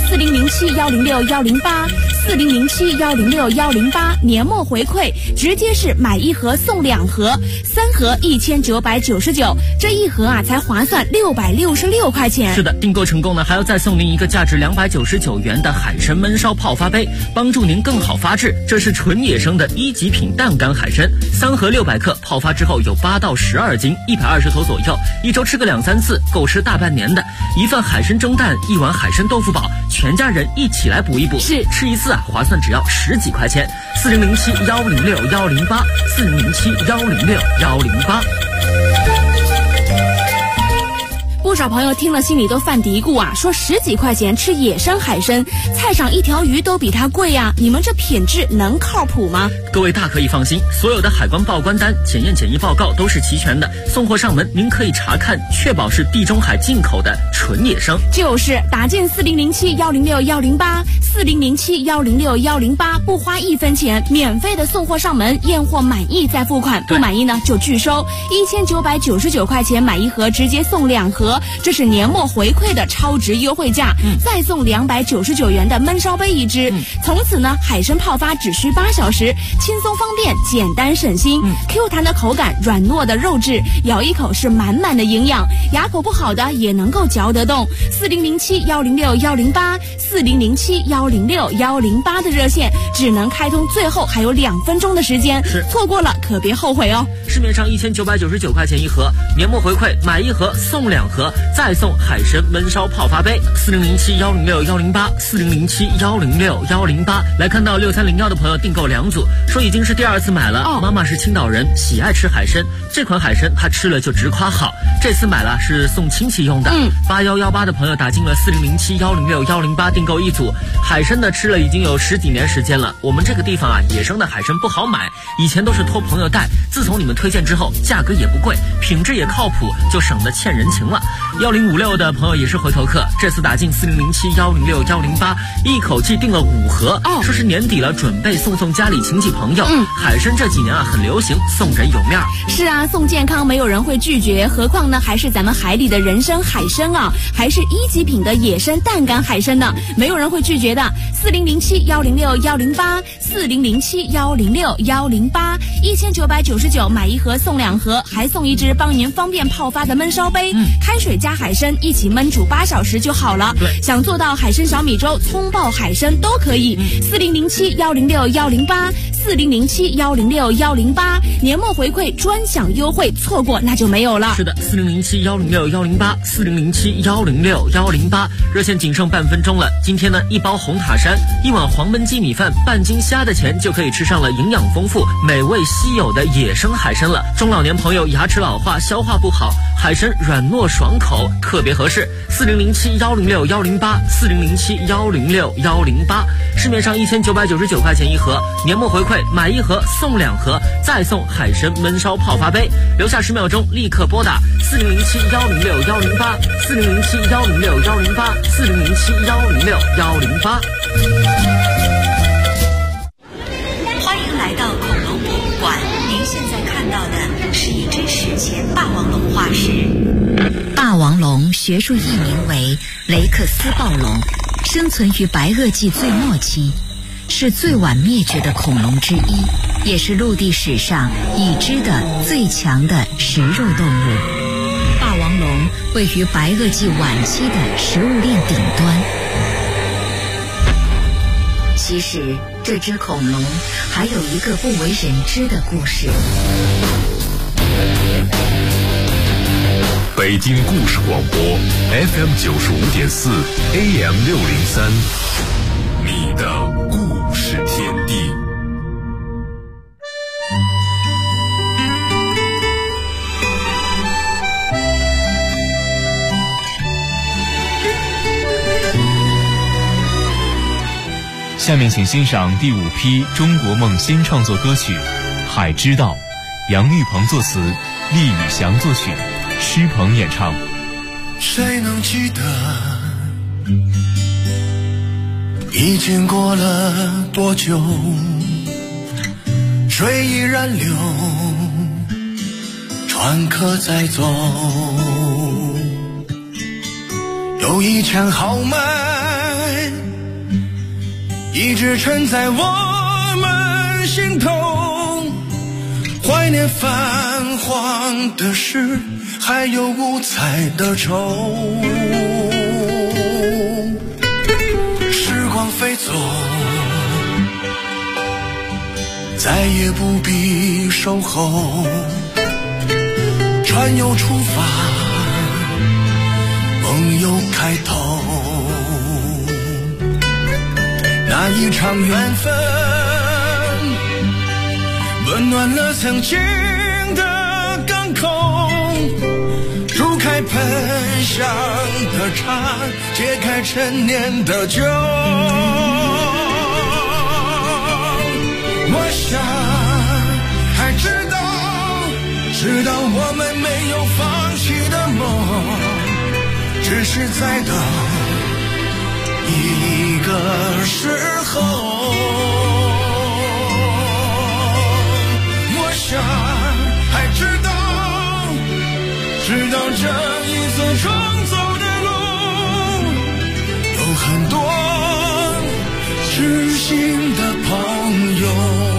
4007106108，4007106108，年末回馈直接是买一盒送2盒，3盒1999，这一盒啊才划算666块钱。 是的，订购成功呢还要再送您一个价值299元的海参焖烧泡发杯，帮助您更好发制。这是纯野生的1级品淡干海参，3盒600克，泡发之后有8到12斤，120头左右，一周吃个2-3次，够吃大半年的。一份海参蒸蛋，1碗海参豆腐煲，全家人一起来补一补， 是吃一次啊，划算只要10几块钱。4007106108，4007106108。 不少朋友听了心里都犯嘀咕啊，说10几块钱吃野生海参，菜上一条鱼都比它贵啊，你们这品质能靠谱吗？ 各位大可以放心，所有的海关报关单、检验检疫报告都是齐全的，送货上门您可以查看，确保是地中海进口的纯野生。 就是打进4007106108，4007106108，不花1分钱，免费的送货上门，验货满意再付款，不满意呢就拒收。1999块钱买一盒，直接送2盒，这是年末回馈的超值优惠价。再送299元的焖烧杯一只。从此呢，海参泡发只需8小时，轻松方便，简单省心。Q 弹的口感，软糯的肉质，咬一口是满满的营养，牙口不好的也能够嚼得动。4007106108，4007106108的热线只能开通最后还有2分钟的时间，错过了可别后悔哦。 市面上1999块钱一盒，年末回馈买一盒送2盒，再送海参焖烧泡发杯。4007106108，4007106108。来看到6301的朋友订购2组，说已经是第2次买了。妈妈是青岛人，喜爱吃海参，这款海参她吃了就直夸好，这次买了是送亲戚用的。8118的朋友打进了4007106108，订购1组。海参的吃了已经有10几年时间了，我们这个地方啊，野生的海参不好买，以前都是托朋友带，自从你们推荐之后，价格也不贵，品质也靠谱，就省得欠人情了。1056的朋友也是回头客，这次打进4007106108，一口气订了5盒，说是年底了，准备送家里亲戚朋友。海参这几年啊很流行，送人有面儿。 是啊，送健康没有人会拒绝，何况呢还是咱们海里的人参海参啊，还是1级品的野生淡干海参呢，没有人会拒绝的。4007106108，4007106108，1999买一盒送2盒，还送一只帮您方便泡发的焖烧杯，开水加海参一起焖煮8小时就好了。想做到海参小米粥、葱爆海参都可以。4007106108，4007106108，年末回馈专享优惠，错过那就没有了。 是的，4007106108，4007106108，热线仅剩半分钟了。今天呢，1包红塔山，一碗黄焖鸡米饭、半斤虾的钱就可以吃上了营养丰富、美味稀有的野生海参了。中老年朋友牙齿老化、消化不好，海参软糯爽口，特别合适。4007-106-108，4007-106-108，市面上1999块钱一盒，年末回馈买一盒送2盒，再送海参焖烧泡发杯。留下10秒钟，立刻拨打4007-106-108，4007-106-108，4007-106-108。 欢迎来到恐龙博物馆，您现在看到的是一只史前霸王龙化石。霸王龙学术译名为雷克斯暴龙，生存于白垩纪最末期，是最晚灭绝的恐龙之一，也是陆地史上已知的最强的食肉动物。霸王龙位于白垩纪晚期的食物链顶端。其实这只恐龙还有一个不为人知的故事。 北京故事广播 FM 95.4 AM 603，你的故事天地。 下面请欣赏第5批中国梦新创作歌曲《海之道》，杨玉鹏作词，厉宇翔作曲，施鹏演唱。 谁能记得已经过了多久，水依然流，船可在走，有一腔豪迈一直沉在我们心头，怀念泛黄的诗，还有五彩的愁。时光飞走，再也不必守候，船又出发，梦又开头。那一场缘分温暖了曾经的港口，煮开喷香的茶，解开陈年的酒。我想还知道我们没有放弃的梦，只是在等一个时候。我想还知道这一次重走的路，有很多知心的朋友。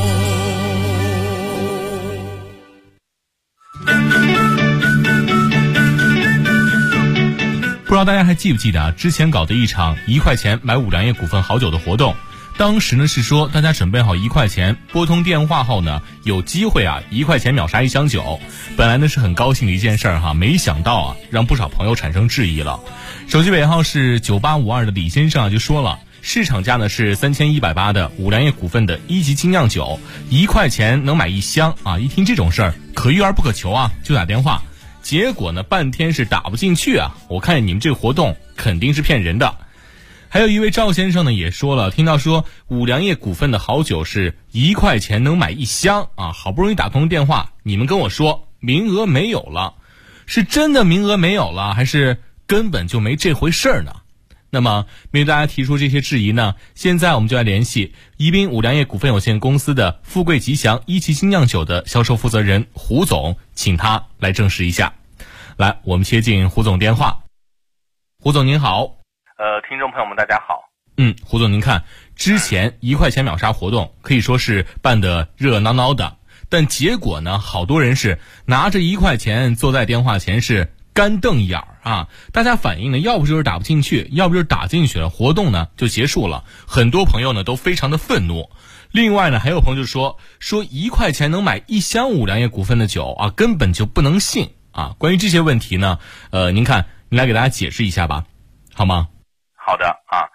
不知道大家还记不记得之前搞的一场1块钱买五粮液股份好酒的活动，当时呢是说大家准备好1块钱，拨通电话后呢有机会1块钱秒杀1箱酒。本来呢是很高兴的一件事儿没想到让不少朋友产生质疑了。手机尾号是9852的李先生就说了，市场价呢是3180的五粮液股份的1级精酿酒，1块钱能买1箱一听这种事儿可遇而不可求就打电话。结果呢半天是打不进去我看你们这个活动肯定是骗人的。还有一位赵先生呢也说了，听到说五粮液股份的好酒是1块钱能买1箱好不容易打通电话，你们跟我说名额没有了，是真的名额没有了，还是根本就没这回事儿呢？那么面对大家提出这些质疑呢，现在我们就来联系宜宾五粮液股份有限公司的富贵吉祥1级精酿酒的销售负责人胡总，请他来证实一下。来，我们接进胡总电话。胡总您好。 听众朋友们大家好。 胡总您看，之前1块钱秒杀活动可以说是办得热热闹闹的，但结果呢好多人是拿着1块钱坐在电话前是干瞪眼大家反映呢要不就是打不进去，要不就是打进去了，活动呢就结束了。很多朋友呢都非常的愤怒。另外呢还有朋友就说1块钱能买1箱五粮液股份的酒根本就不能信关于这些问题呢您来给大家解释一下吧，好吗？ 好的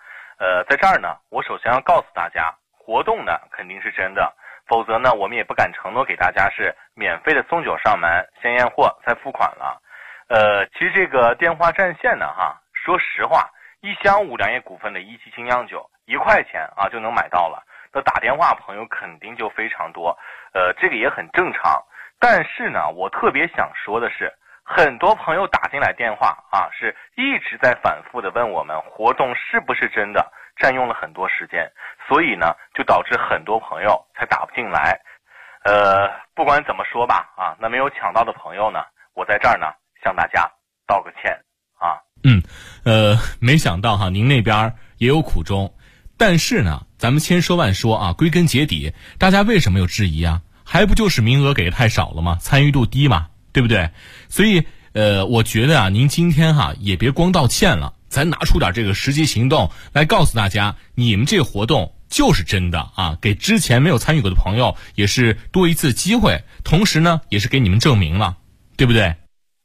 在这儿呢，我首先要告诉大家，活动呢肯定是真的，否则呢我们也不敢承诺给大家是免费的送酒上门，先验货再付款了。其实这个电话占线呢说实话，1箱5粮液股份的17精酿酒1块钱就能买到了，那打电话朋友肯定就非常多，这个也很正常。但是呢，我特别想说的是，很多朋友打进来电话是一直在反复的问我们活动是不是真的，占用了很多时间，所以呢就导致很多朋友才打不进来。不管怎么说吧那没有抢到的朋友呢，我在这儿呢向大家道个歉没想到您那边也有苦衷，但是呢，咱们千说万说归根结底，大家为什么有质疑还不就是名额给的太少了吗？参与度低嘛，对不对？所以我觉得您今天也别光道歉了，咱拿出点这个实际行动来告诉大家，你们这个活动就是真的给之前没有参与过的朋友也是多一次机会，同时呢也是给你们证明了，对不对？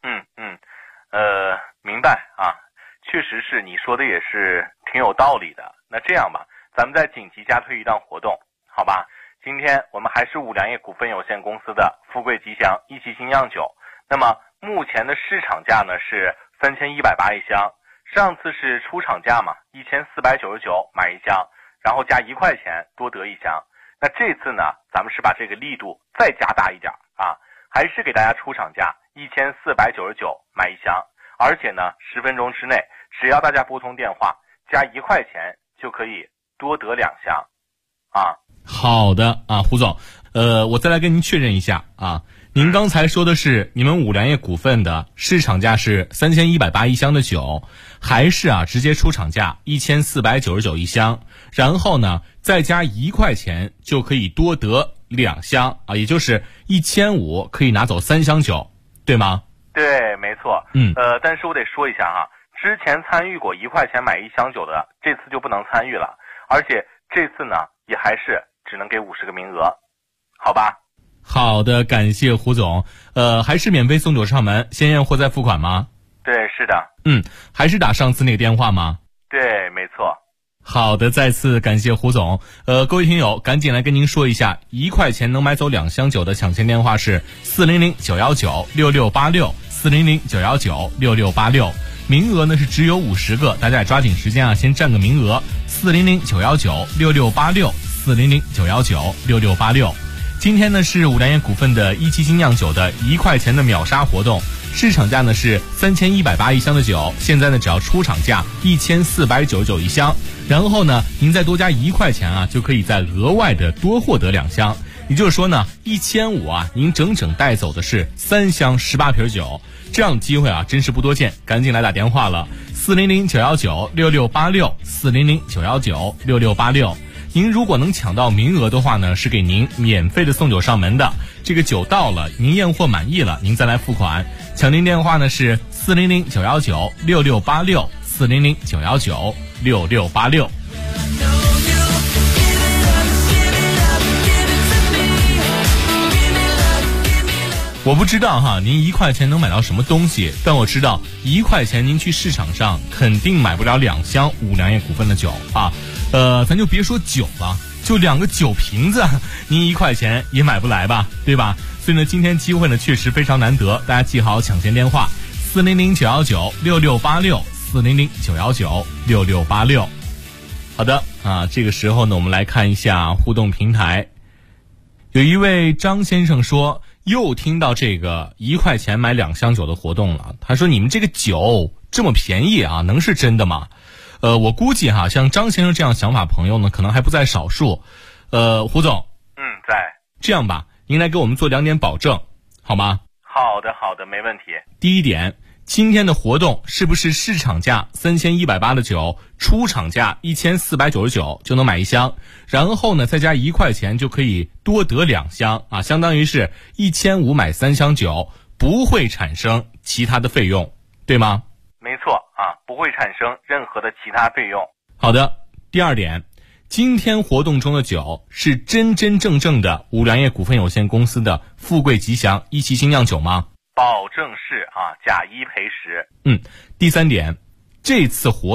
明白确实是你说的也是挺有道理的。那这样吧，咱们再紧急加推一档活动，好吧？今天我们还是5粮液股份有限公司的富贵吉祥17精酿酒，那么目前的市场价呢是3180一箱，上次是出厂价嘛，1499买1箱，然后加1块钱多得1箱。那这次呢，咱们是把这个力度再加大一点还是给大家出厂价1499买1箱，而且呢10分钟之内，只要大家拨通电话加1块钱就可以多得2箱好的胡总，我再来跟您确认一下您刚才说的是你们5粮液股份的市场价是3180一箱的酒，还是直接出厂价1499一箱，然后呢再加1块钱就可以多得2箱也就是1500可以拿走3箱酒，对吗？ 对，没错。但是我得说一下之前参与过1块钱买1箱酒的，这次就不能参与了，而且这次呢也还是只能给50个名额，好吧？ 好的，感谢胡总。还是免费送酒上门，先验货再付款吗？ 对，是的。 还是打上次那个电话吗？ 对，没错。 好的，再次感谢胡总。各位听友，赶紧来跟您说一下，1块钱能买走2箱酒的抢钱电话是400-919-6686，400-919-6686。名额呢是只有50个，大家也抓紧时间先占个名额。400-919-6686，400-919-6686。今天呢是5粮液股份的17精酿酒的1块钱的秒杀活动，市场价呢是3180一箱的酒，现在呢只要出厂价1499一箱，然后呢您再多加1块钱就可以再额外的多获得2箱，也就是说呢1500您整整带走的是3箱18瓶酒，这样的机会真是不多见，赶紧来打电话了，400-919-6686，400-919-6686。您如果能抢到名额的话呢，是给您免费的送酒上门的。这个酒到了，您验货满意了，您再来付款。抢订电话呢是400-919-6686，400-919-6686。我不知道您1块钱能买到什么东西，但我知道1块钱您去市场上肯定买不了2箱5粮液股份的酒咱就别说酒了，就2个酒瓶子您1块钱也买不来吧，对吧？所以呢今天机会呢确实非常难得，大家记好抢钱电话400-919-6686，400-919-6686。好的这个时候呢我们来看一下互动平台。有一位张先生说，又听到这个1块钱买2箱酒的活动了，他说你们这个酒这么便宜能是真的吗？我估计像张先生这样想法朋友呢可能还不在少数。胡总在。 这样吧，您来给我们做2点保证好吗？ 好的，没问题。 第一点，今天的活动是不是市场价3180的酒，出厂价1499就能买1箱，然后呢再加1块钱就可以多得2箱相当于是1500买3箱酒，不会产生其他的费用，对吗？ 没错不会产生任何的其他费用。 好的，第二点，今天活动中的酒是真真正正的5粮液股份有限公司的富贵吉祥17精酿酒吗？ 保证是假1赔10。 第三点，这次活动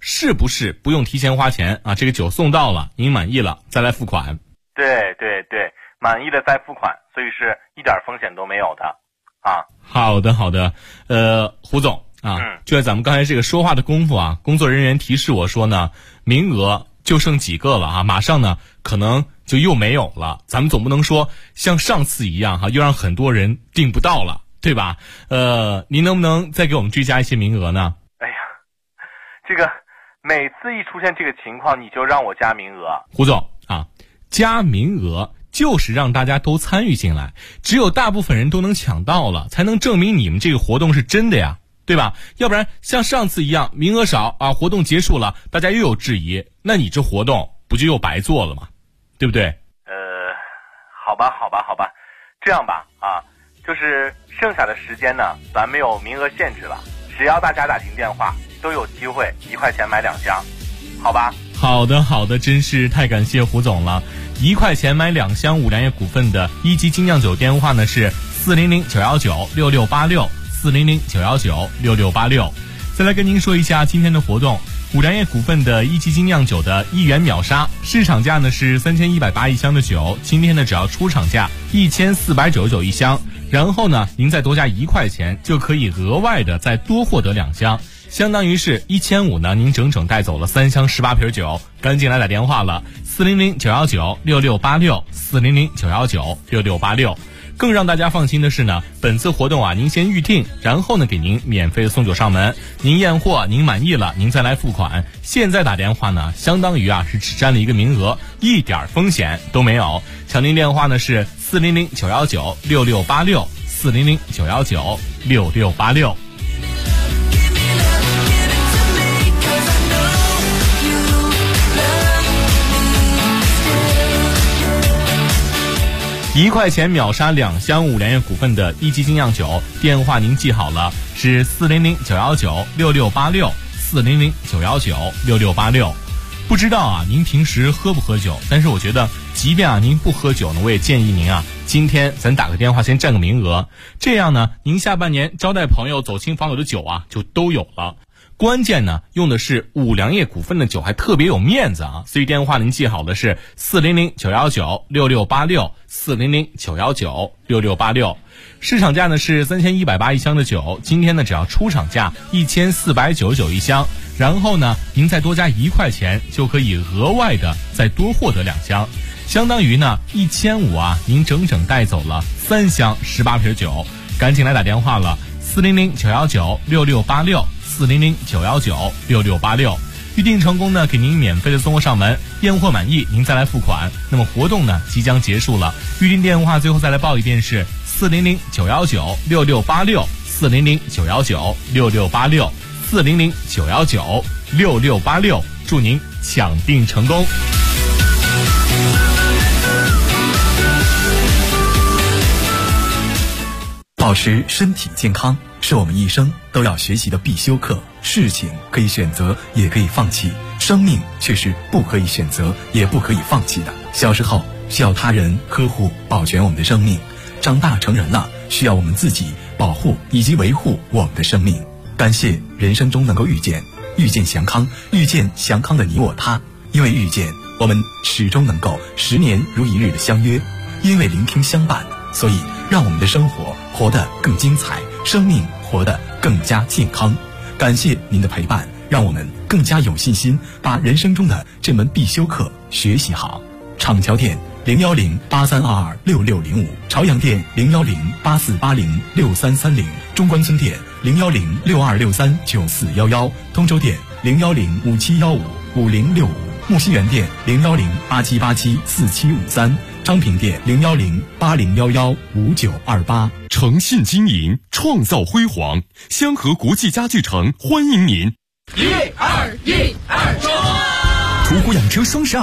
是不是不用提前花钱啊？这个酒送到了，您满意了再来付款。 对对对，满意的再付款，所以是一点风险都没有的啊。 好的好的，胡总啊，就在咱们刚才这个说话的功夫啊，工作人员提示我说呢，名额就剩几个了啊，马上呢可能就又没有了。咱们总不能说像上次一样哈，又让很多人订不到了，对吧？您能不能再给我们追加一些名额呢？ 哎呀，这个每次一出现这个情况，你就让我加名额。 胡总啊，加名额就是让大家都参与进来，只有大部分人都能抢到了，才能证明你们这个活动是真的呀，对吧？要不然像上次一样名额少啊，活动结束了大家又有质疑，那你这活动不就又白做了吗？对不对？ 好吧，这样吧啊，就是剩下的时间呢，咱没有名额限制了，只要大家打进电话都有机会1块钱买2箱，好吧？ 好的，真是太感谢胡总了。1块钱买2箱五粮液股份的一级精酿酒电话呢是400-919-6686，400-919-6686。再来跟您说一下今天的活动，五粮液股份的一级精酿酒的1元秒杀，市场价呢是3180一箱的酒，今天呢只要出厂价1499一箱，然后呢您再多加1块钱就可以额外的再多获得2箱，相当于是1500呢，您整整带走了3箱18瓶酒，赶紧来打电话了，400-919-6686，400-919-6686。更让大家放心的是呢，本次活动啊，您先预定，然后呢给您免费的送酒上门，您验货您满意了，您再来付款。现在打电话呢，相当于啊是只占了一个名额，一点风险都没有。抢您电话呢是400-919-6686，400-919-6686。1块钱秒杀2箱五粮液股份的一级精酿酒，电话您记好了，是400-919-6686，400-919-6686。不知道啊，您平时喝不喝酒？但是我觉得，即便啊您不喝酒呢，我也建议您啊，今天咱打个电话先占个名额，这样呢，您下半年招待朋友、走亲访友的酒啊，就都有了。关键呢，用的是五粮液股份的酒，还特别有面子啊！所以电话您记好的是400-919-6686，400-919-6686。市场价呢是3180一箱的酒，今天呢只要出厂价1499一箱，然后呢您再多加1块钱就可以额外的再多获得2箱，相当于呢1500啊，您整整带走了3箱18瓶酒，赶紧来打电话了，400-919-6686，400-919-6686。预定成功呢，给您免费的送货上门，验货满意您再来付款。那么活动呢即将结束了，预定电话最后再来报一遍是400-919-6686，400-919-6686，400-919-6686，祝您抢订成功。 保持身体健康是我们一生都要学习的必修课。事情可以选择，也可以放弃，生命却是不可以选择，也不可以放弃的。小时候需要他人呵护保全我们的生命，长大成人了需要我们自己保护以及维护我们的生命。感谢人生中能够遇见祥康，遇见祥康的你我他。因为遇见，我们始终能够10年如一日的相约；因为聆听相伴，所以让我们的生活活得更精彩，生命活得更加健康。感谢您的陪伴，让我们更加有信心把人生中的这门必修课学习好。厂桥店010-8322-6605，朝阳店010-8480-6330，中关村店010-6263-9411，通州店010-5715-5065，木樨园店010-8787-4753，昌平店010-8011-5928。 诚信经营，创造辉煌。香河国际家具城欢迎您。 1、2、1、2， 途虎养车双12